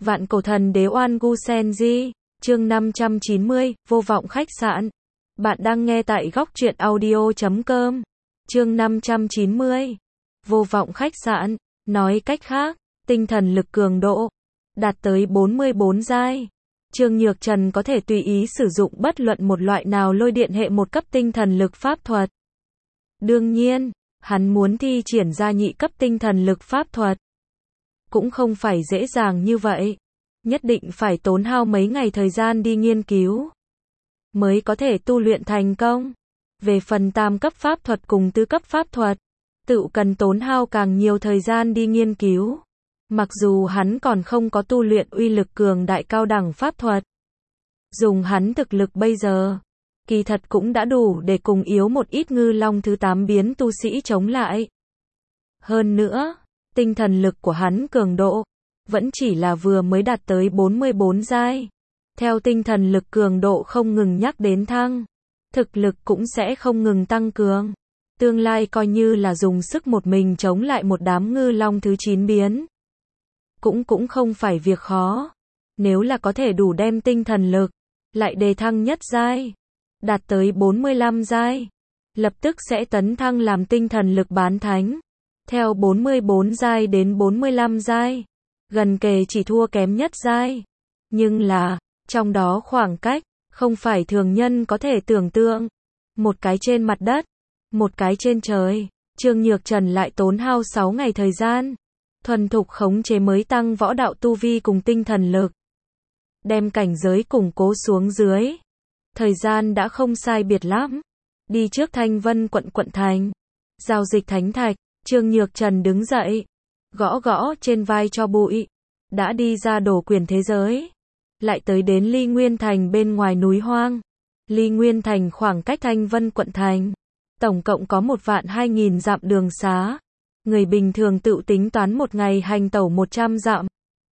Vạn cổ thần đế Oan Gu Senji, chương 590, vô vọng khách sạn. Bạn đang nghe tại góc truyện audio.com. Chương 590, vô vọng khách sạn. Nói cách khác, tinh thần lực cường độ đạt tới 44 giai. Trương Nhược Trần có thể tùy ý sử dụng bất luận một loại nào lôi điện hệ một cấp tinh thần lực pháp thuật. Đương nhiên, hắn muốn thi triển ra nhị cấp tinh thần lực pháp thuật cũng không phải dễ dàng như vậy. Nhất định phải tốn hao mấy ngày thời gian đi nghiên cứu mới có thể tu luyện thành công. Về phần tam cấp pháp thuật cùng tứ cấp pháp thuật, tự cần tốn hao càng nhiều thời gian đi nghiên cứu. Mặc dù hắn còn không có tu luyện uy lực cường đại cao đẳng pháp thuật, dùng hắn thực lực bây giờ, kỳ thật cũng đã đủ để cùng yếu một ít ngư long thứ 8 biến tu sĩ chống lại. Hơn nữa, tinh thần lực của hắn cường độ vẫn chỉ là vừa mới đạt tới 44 giai. Theo tinh thần lực cường độ không ngừng nhắc đến thăng, thực lực cũng sẽ không ngừng tăng cường. Tương lai coi như là dùng sức một mình chống lại một đám ngư long thứ 9 biến, cũng không phải việc khó. Nếu là có thể đủ đem tinh thần lực lại đề thăng nhất giai, đạt tới 45 giai, lập tức sẽ tấn thăng làm tinh thần lực bán thánh. Theo 44 giai đến 45 giai, gần kề chỉ thua kém nhất giai. Nhưng là, trong đó khoảng cách, không phải thường nhân có thể tưởng tượng. Một cái trên mặt đất, một cái trên trời. Trương Nhược Trần lại tốn hao 6 ngày thời gian, thuần thục khống chế mới tăng võ đạo tu vi cùng tinh thần lực, đem cảnh giới củng cố xuống dưới. Thời gian đã không sai biệt lắm. Đi trước Thanh Vân quận thành, giao dịch thánh thạch. Trương Nhược Trần đứng dậy, gõ gõ trên vai cho bụi. Đã đi ra đổ quyền thế giới, lại tới đến Ly Nguyên Thành bên ngoài núi hoang. Ly Nguyên Thành khoảng cách Thanh Vân quận thành tổng cộng có 1.200.000 dặm đường xá. Người bình thường tự tính toán một ngày hành tẩu 100 dặm,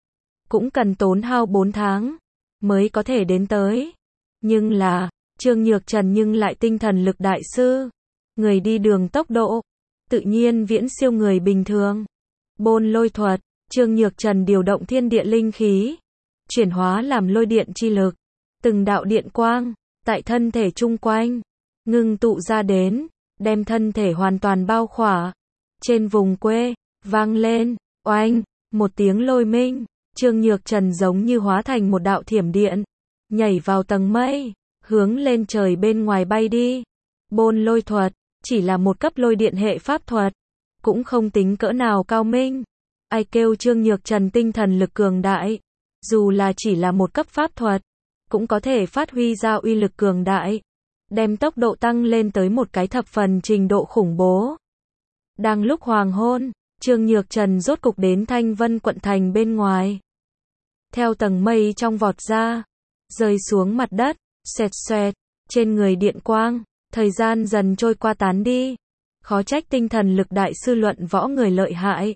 cũng cần tốn hao 4 tháng mới có thể đến tới. Nhưng là, Trương Nhược Trần nhưng lại tinh thần lực đại sư. Người đi đường tốc độ tự nhiên viễn siêu người bình thường. Bôn lôi thuật, Trương Nhược Trần điều động thiên địa linh khí, chuyển hóa làm lôi điện chi lực. Từng đạo điện quang tại thân thể chung quanh ngưng tụ ra đến, đem thân thể hoàn toàn bao khỏa. Trên vùng quê vang lên oanh một tiếng lôi minh. Trương Nhược Trần giống như hóa thành một đạo thiểm điện, nhảy vào tầng mây, hướng lên trời bên ngoài bay đi. Bôn lôi thuật chỉ là một cấp lôi điện hệ pháp thuật, cũng không tính cỡ nào cao minh. Ai kêu Trương Nhược Trần tinh thần lực cường đại, dù là chỉ là một cấp pháp thuật, cũng có thể phát huy ra uy lực cường đại, đem tốc độ tăng lên tới một cái thập phần trình độ khủng bố. Đang lúc hoàng hôn, Trương Nhược Trần rốt cục đến Thanh Vân quận thành bên ngoài. Theo tầng mây trong vọt ra, rơi xuống mặt đất, xoẹt xoẹt, trên người điện quang, thời gian dần trôi qua tán đi. Khó trách tinh thần lực đại sư luận võ người lợi hại.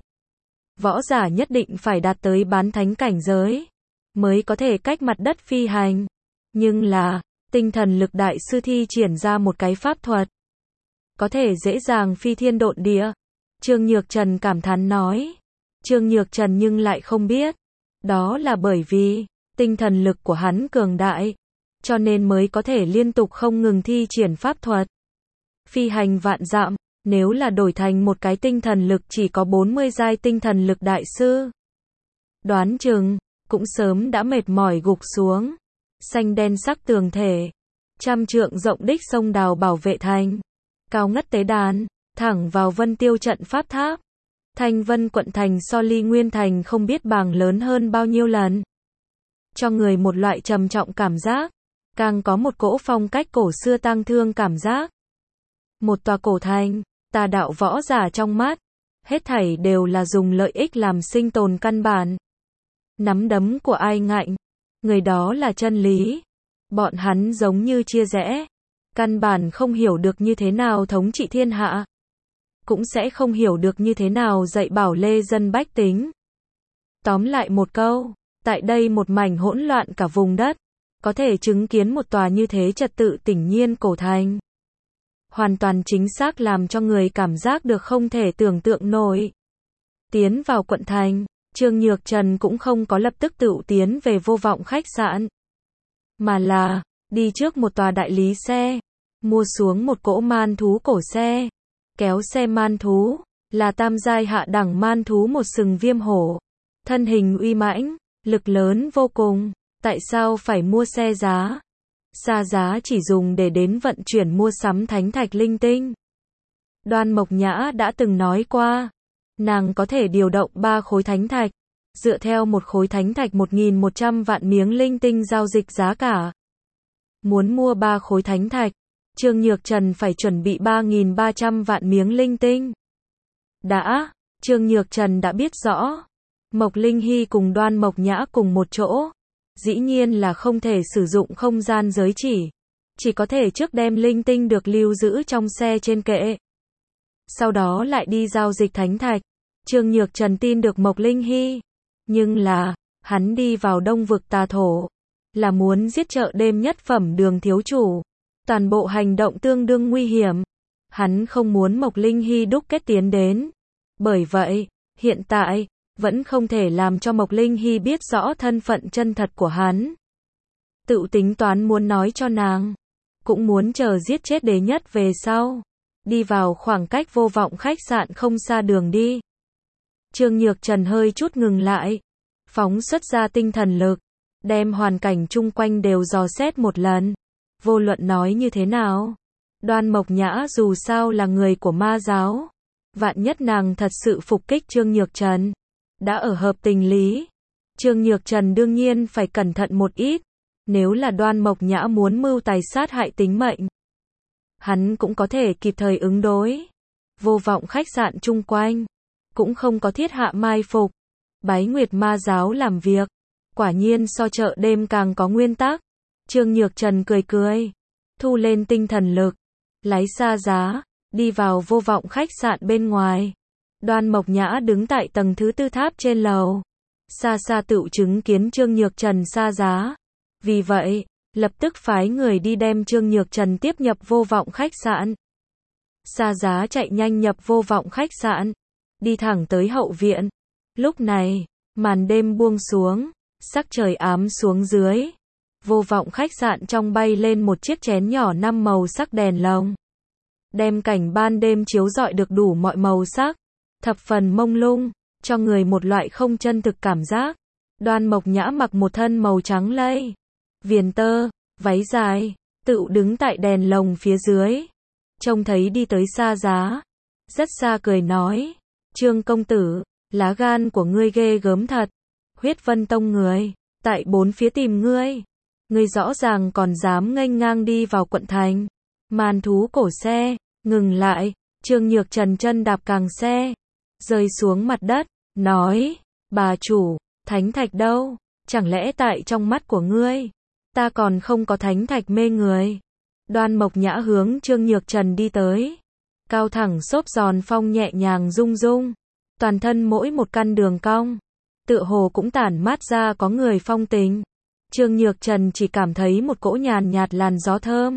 Võ giả nhất định phải đạt tới bán thánh cảnh giới, mới có thể cách mặt đất phi hành. Nhưng là, tinh thần lực đại sư thi triển ra một cái pháp thuật, có thể dễ dàng phi thiên độn địa. Trương Nhược Trần cảm thán nói. Trương Nhược Trần nhưng lại không biết, đó là bởi vì tinh thần lực của hắn cường đại, cho nên mới có thể liên tục không ngừng thi triển pháp thuật. Phi hành vạn dặm, nếu là đổi thành một cái tinh thần lực chỉ có 40 giai tinh thần lực đại sư, đoán chừng cũng sớm đã mệt mỏi gục xuống. Xanh đen sắc tường thể, trăm trượng rộng đích sông đào bảo vệ thành, cao ngất tế đàn, thẳng vào Vân Tiêu trận pháp tháp. Thanh Vân quận thành so Ly Nguyên Thành không biết bằng lớn hơn bao nhiêu lần, cho người một loại trầm trọng cảm giác, càng có một cỗ phong cách cổ xưa tang thương cảm giác. Một tòa cổ thành, tà đạo võ giả trong mắt, hết thảy đều là dùng lợi ích làm sinh tồn căn bản. Nắm đấm của ai ngạnh, người đó là chân lý. Bọn hắn giống như chia rẽ, căn bản không hiểu được như thế nào thống trị thiên hạ, cũng sẽ không hiểu được như thế nào dạy bảo lê dân bách tính. Tóm lại một câu, tại đây một mảnh hỗn loạn cả vùng đất, có thể chứng kiến một tòa như thế trật tự tĩnh nhiên cổ thành, hoàn toàn chính xác làm cho người cảm giác được không thể tưởng tượng nổi. Tiến vào quận thành, Trương Nhược Trần cũng không có lập tức tựu tiến về Vô Vọng khách sạn, mà là đi trước một tòa đại lý xe, mua xuống một cỗ man thú cổ xe. Kéo xe man thú là tam giai hạ đẳng man thú một sừng viêm hổ, thân hình uy mãnh, lực lớn vô cùng. Tại sao phải mua xe giá? Xa giá chỉ dùng để đến vận chuyển mua sắm thánh thạch linh tinh. Đoan Mộc Nhã đã từng nói qua, nàng có thể điều động 3 khối thánh thạch, dựa theo một khối thánh thạch 1.100 vạn miếng linh tinh giao dịch giá cả. Muốn mua 3 khối thánh thạch, Trương Nhược Trần phải chuẩn bị 3.300 vạn miếng linh tinh. Trương Nhược Trần đã biết rõ, Mộc Linh Hy cùng Đoan Mộc Nhã cùng một chỗ, dĩ nhiên là không thể sử dụng không gian giới chỉ có thể trước đem linh tinh được lưu giữ trong xe trên kệ, sau đó lại đi giao dịch thánh thạch. Trương Nhược Trần tin được Mộc Linh Hy, nhưng là, hắn đi vào Đông vực tà thổ, là muốn giết chợ đêm nhất phẩm Đường thiếu chủ. Toàn bộ hành động tương đương nguy hiểm. Hắn không muốn Mộc Linh Hy đúc kết tiến đến. Bởi vậy, hiện tại, vẫn không thể làm cho Mộc Linh Hy biết rõ thân phận chân thật của hắn. Tự tính toán muốn nói cho nàng, cũng muốn chờ giết chết đế nhất về sau. Đi vào khoảng cách Vô Vọng khách sạn không xa đường đi. Trương Nhược Trần hơi chút ngừng lại, phóng xuất ra tinh thần lực, đem hoàn cảnh chung quanh đều dò xét một lần. Vô luận nói như thế nào, Đoan Mộc Nhã dù sao là người của ma giáo. Vạn nhất nàng thật sự phục kích Trương Nhược Trần, đã ở hợp tình lý. Trương Nhược Trần đương nhiên phải cẩn thận một ít. Nếu là Đoan Mộc Nhã muốn mưu tài sát hại tính mệnh, hắn cũng có thể kịp thời ứng đối. Vô Vọng khách sạn chung quanh cũng không có thiết hạ mai phục. Bái Nguyệt ma giáo làm việc, quả nhiên so chợ đêm càng có nguyên tắc. Trương Nhược Trần cười cười, thu lên tinh thần lực, lái xa giá, đi vào Vô Vọng khách sạn bên ngoài. Đoan Mộc Nhã đứng tại tầng thứ 4 tháp trên lầu, xa xa tựu chứng kiến Trương Nhược Trần xa giá. Vì vậy, lập tức phái người đi đem Trương Nhược Trần tiếp nhập Vô Vọng khách sạn. Xa giá chạy nhanh nhập Vô Vọng khách sạn, đi thẳng tới hậu viện. Lúc này, màn đêm buông xuống, sắc trời ám xuống dưới. Vô Vọng khách sạn trong bay lên một chiếc chén nhỏ 5 màu sắc đèn lồng, đem cảnh ban đêm chiếu rọi được đủ mọi màu sắc, thập phần mông lung, cho người một loại không chân thực cảm giác. Đoan Mộc Nhã mặc một thân màu trắng lây, viền tơ, váy dài, tự đứng tại đèn lồng phía dưới, trông thấy đi tới xa giá, rất xa cười nói, Trương công tử, lá gan của ngươi ghê gớm thật, Huyết Vân Tông người, tại 4 phía tìm ngươi. Ngươi rõ ràng còn dám nghênh ngang đi vào quận thành. Man thú cổ xe, ngừng lại, Trương Nhược Trần chân đạp càng xe, rơi xuống mặt đất, nói, bà chủ, thánh thạch đâu? Chẳng lẽ tại trong mắt của ngươi, ta còn không có thánh thạch mê người? Đoan Mộc Nhã hướng Trương Nhược Trần đi tới, cao thẳng xốp giòn phong nhẹ nhàng rung rung, toàn thân mỗi một căn đường cong, tựa hồ cũng tản mát ra có người phong tình. Trương Nhược Trần chỉ cảm thấy một cỗ nhàn nhạt làn gió thơm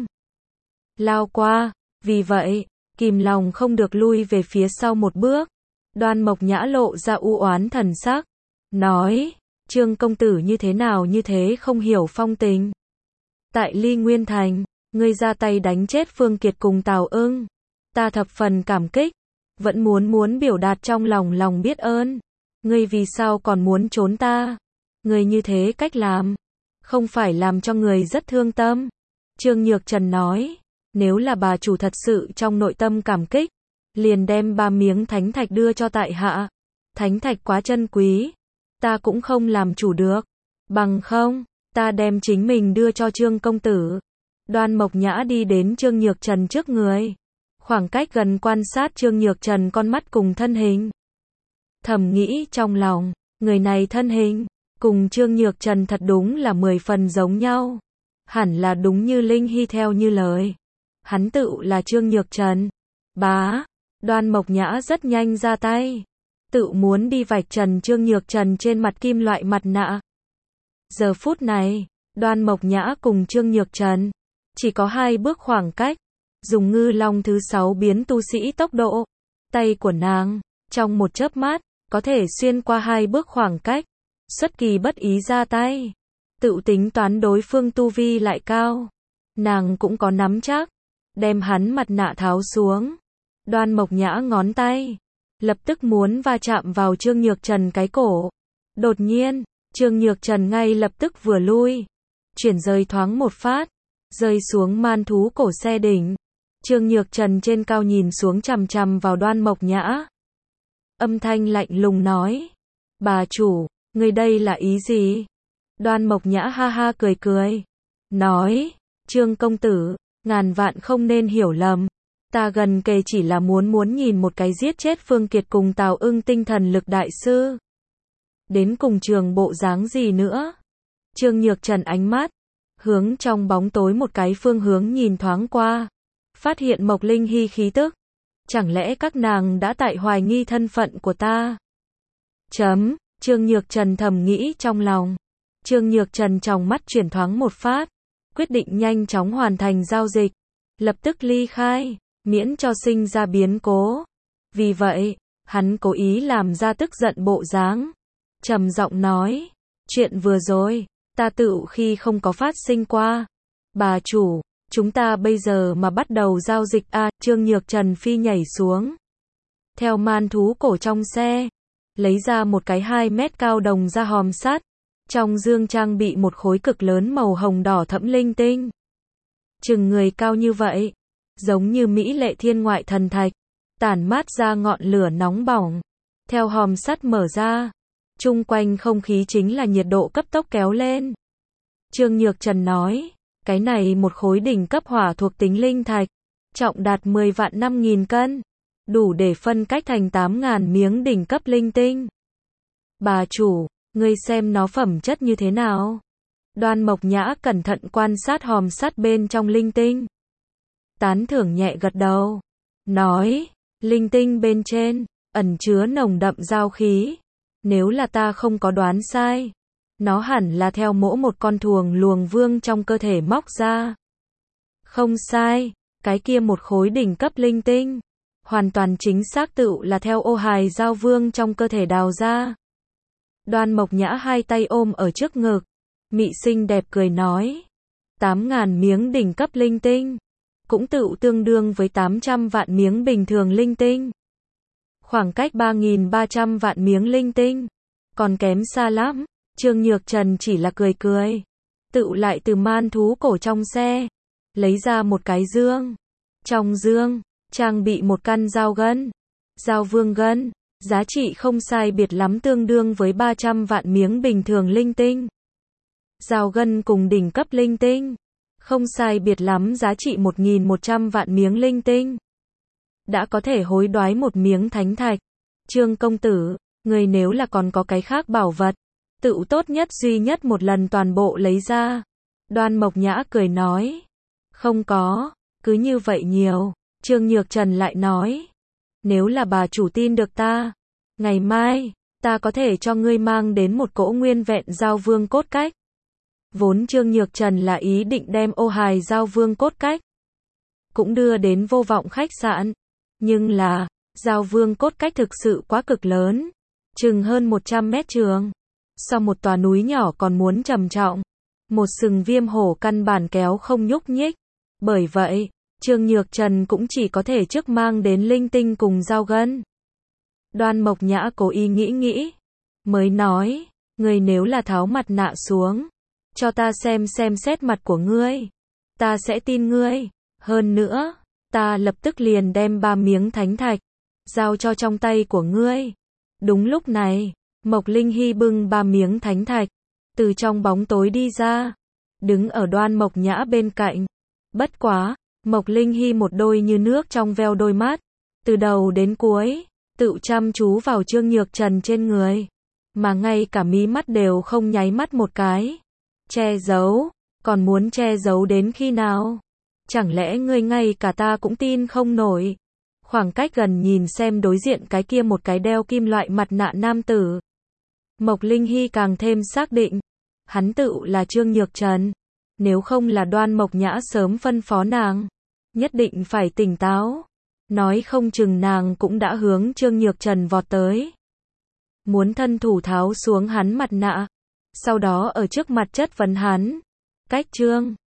lao qua, vì vậy, kìm lòng không được lui về phía sau một bước. Đoan Mộc Nhã lộ ra u oán thần sắc, nói, Trương công tử như thế nào như thế không hiểu phong tình. Tại Ly Nguyên Thành, ngươi ra tay đánh chết Phương Kiệt cùng Tào Ưng, ta thập phần cảm kích, vẫn muốn biểu đạt trong lòng biết ơn. Ngươi vì sao còn muốn trốn ta? Ngươi như thế cách làm, không phải làm cho người rất thương tâm. Trương Nhược Trần nói, nếu là bà chủ thật sự trong nội tâm cảm kích, liền đem 3 miếng thánh thạch đưa cho tại hạ. Thánh thạch quá chân quý, ta cũng không làm chủ được. Bằng không, ta đem chính mình đưa cho Trương công tử. Đoan Mộc Nhã đi đến Trương Nhược Trần trước người, khoảng cách gần quan sát Trương Nhược Trần con mắt cùng thân hình. Thầm nghĩ trong lòng, người này thân hình cùng Trương Nhược Trần thật đúng là 10 phần giống nhau. Hẳn là đúng như Linh Hy theo như lời. Hắn tự là Trương Nhược Trần. Bá, Đoan Mộc Nhã rất nhanh ra tay, tự muốn đi vạch trần Trương Nhược Trần trên mặt kim loại mặt nạ. Giờ phút này, Đoan Mộc Nhã cùng Trương Nhược Trần chỉ có 2 bước khoảng cách, dùng ngư long thứ 6 biến tu sĩ tốc độ. Tay của nàng, trong một chớp mắt, có thể xuyên qua 2 bước khoảng cách, xuất kỳ bất ý ra tay. Tự tính toán đối phương tu vi lại cao, nàng cũng có nắm chắc, đem hắn mặt nạ tháo xuống. Đoan Mộc Nhã ngón tay, lập tức muốn va chạm vào Trương Nhược Trần cái cổ. Đột nhiên, Trương Nhược Trần ngay lập tức vừa lui, chuyển rơi thoáng một phát, rơi xuống man thú cổ xe đỉnh. Trương Nhược Trần trên cao nhìn xuống chằm chằm vào Đoan Mộc Nhã. Âm thanh lạnh lùng nói, bà chủ, người đây là ý gì? Đoan Mộc Nhã ha ha cười cười, nói, Trương công tử, ngàn vạn không nên hiểu lầm. Ta gần kề chỉ là muốn nhìn một cái giết chết Phương Kiệt cùng Tào Ưng tinh thần lực đại sư. Đến cùng trường bộ dáng gì nữa? Trương Nhược Trần ánh mắt, hướng trong bóng tối một cái phương hướng nhìn thoáng qua. Phát hiện Mộc Linh Hy khí tức. Chẳng lẽ các nàng đã tại hoài nghi thân phận của ta? Trương Nhược Trần thầm nghĩ trong lòng. Trương Nhược Trần trong mắt chuyển thoáng một phát. Quyết định nhanh chóng hoàn thành giao dịch. Lập tức ly khai, miễn cho sinh ra biến cố. Vì vậy, hắn cố ý làm ra tức giận bộ dáng. Trầm giọng nói, chuyện vừa rồi, ta tự khi không có phát sinh qua. Bà chủ, chúng ta bây giờ mà bắt đầu giao dịch à? Trương Nhược Trần phi nhảy xuống. Theo man thú cổ trong xe, lấy ra một cái 2 mét cao đồng ra hòm sắt. Trong dương trang bị một khối cực lớn màu hồng đỏ thẫm linh tinh. Chừng người cao như vậy, giống như mỹ lệ thiên ngoại thần thạch, tản mát ra ngọn lửa nóng bỏng. Theo hòm sắt mở ra, chung quanh không khí chính là nhiệt độ cấp tốc kéo lên. Trương Nhược Trần nói, cái này một khối đỉnh cấp hỏa thuộc tính linh thạch, trọng đạt 10 vạn 5.000 cân, đủ để phân cách thành 8.000 miếng đỉnh cấp linh tinh. Bà chủ, ngươi xem nó phẩm chất như thế nào? Đoan Mộc Nhã cẩn thận quan sát hòm sắt bên trong linh tinh. Tán thưởng nhẹ gật đầu, nói, linh tinh bên trên, ẩn chứa nồng đậm giao khí. Nếu là ta không có đoán sai, nó hẳn là theo mỗi một con thuồng luồng vương trong cơ thể móc ra. Không sai, cái kia một khối đỉnh cấp linh tinh, hoàn toàn chính xác tự là theo ô hài giao vương trong cơ thể đào ra. Đoan Mộc Nhã hai tay ôm ở trước ngực, mị xinh đẹp cười nói, 8.000 miếng đỉnh cấp linh tinh, cũng tự tương đương với 800 vạn miếng bình thường linh tinh. Khoảng cách 3.300 vạn miếng linh tinh, còn kém xa lắm. Trương Nhược Trần chỉ là cười cười, tự lại từ man thú cổ trong xe, lấy ra một cái dương. Trong dương, trang bị một căn dao gân, dao vương gân, giá trị không sai biệt lắm tương đương với 300 vạn miếng bình thường linh tinh. Dao gân cùng đỉnh cấp linh tinh, không sai biệt lắm giá trị 1.100 vạn miếng linh tinh. Đã có thể hối đoái một miếng thánh thạch. Trương công tử, người nếu là còn có cái khác bảo vật, tự tốt nhất duy nhất một lần toàn bộ lấy ra. Đoan Mộc Nhã cười nói, không có, cứ như vậy nhiều. Trương Nhược Trần lại nói, nếu là bà chủ tin được ta, ngày mai, ta có thể cho ngươi mang đến một cỗ nguyên vẹn giao vương cốt cách. Vốn Trương Nhược Trần là ý định đem ô hài giao vương cốt cách cũng đưa đến Vô Vọng khách sạn. Nhưng là, giao vương cốt cách thực sự quá cực lớn, chừng hơn 100 mét trường. So một tòa núi nhỏ còn muốn trầm trọng. Một sừng viêm hổ căn bản kéo không nhúc nhích. Bởi vậy, Trương Nhược Trần cũng chỉ có thể trước mang đến linh tinh cùng dao gân. Đoan Mộc Nhã cố ý nghĩ, mới nói, ngươi nếu là tháo mặt nạ xuống, cho ta xem xét mặt của ngươi, ta sẽ tin ngươi. Hơn nữa, ta lập tức liền đem 3 miếng thánh thạch, giao cho trong tay của ngươi. Đúng lúc này, Mộc Linh Hy bưng 3 miếng thánh thạch, từ trong bóng tối đi ra, đứng ở Đoan Mộc Nhã bên cạnh. Bất quá, Mộc Linh Hy một đôi như nước trong veo đôi mắt, từ đầu đến cuối, tự chăm chú vào Trương Nhược Trần trên người, mà ngay cả mí mắt đều không nháy mắt một cái. Che giấu, còn muốn che giấu đến khi nào? Chẳng lẽ ngươi ngay cả ta cũng tin không nổi? Khoảng cách gần nhìn xem đối diện cái kia một cái đeo kim loại mặt nạ nam tử. Mộc Linh Hy càng thêm xác định, hắn tự là Trương Nhược Trần. Nếu không là Đoan Mộc Nhã sớm phân phó nàng, nhất định phải tỉnh táo. Nói không chừng nàng cũng đã hướng Trương Nhược Trần vọt tới. muốn thân thủ tháo xuống hắn mặt nạ. Sau đó ở trước mặt chất vấn hắn. Cách chương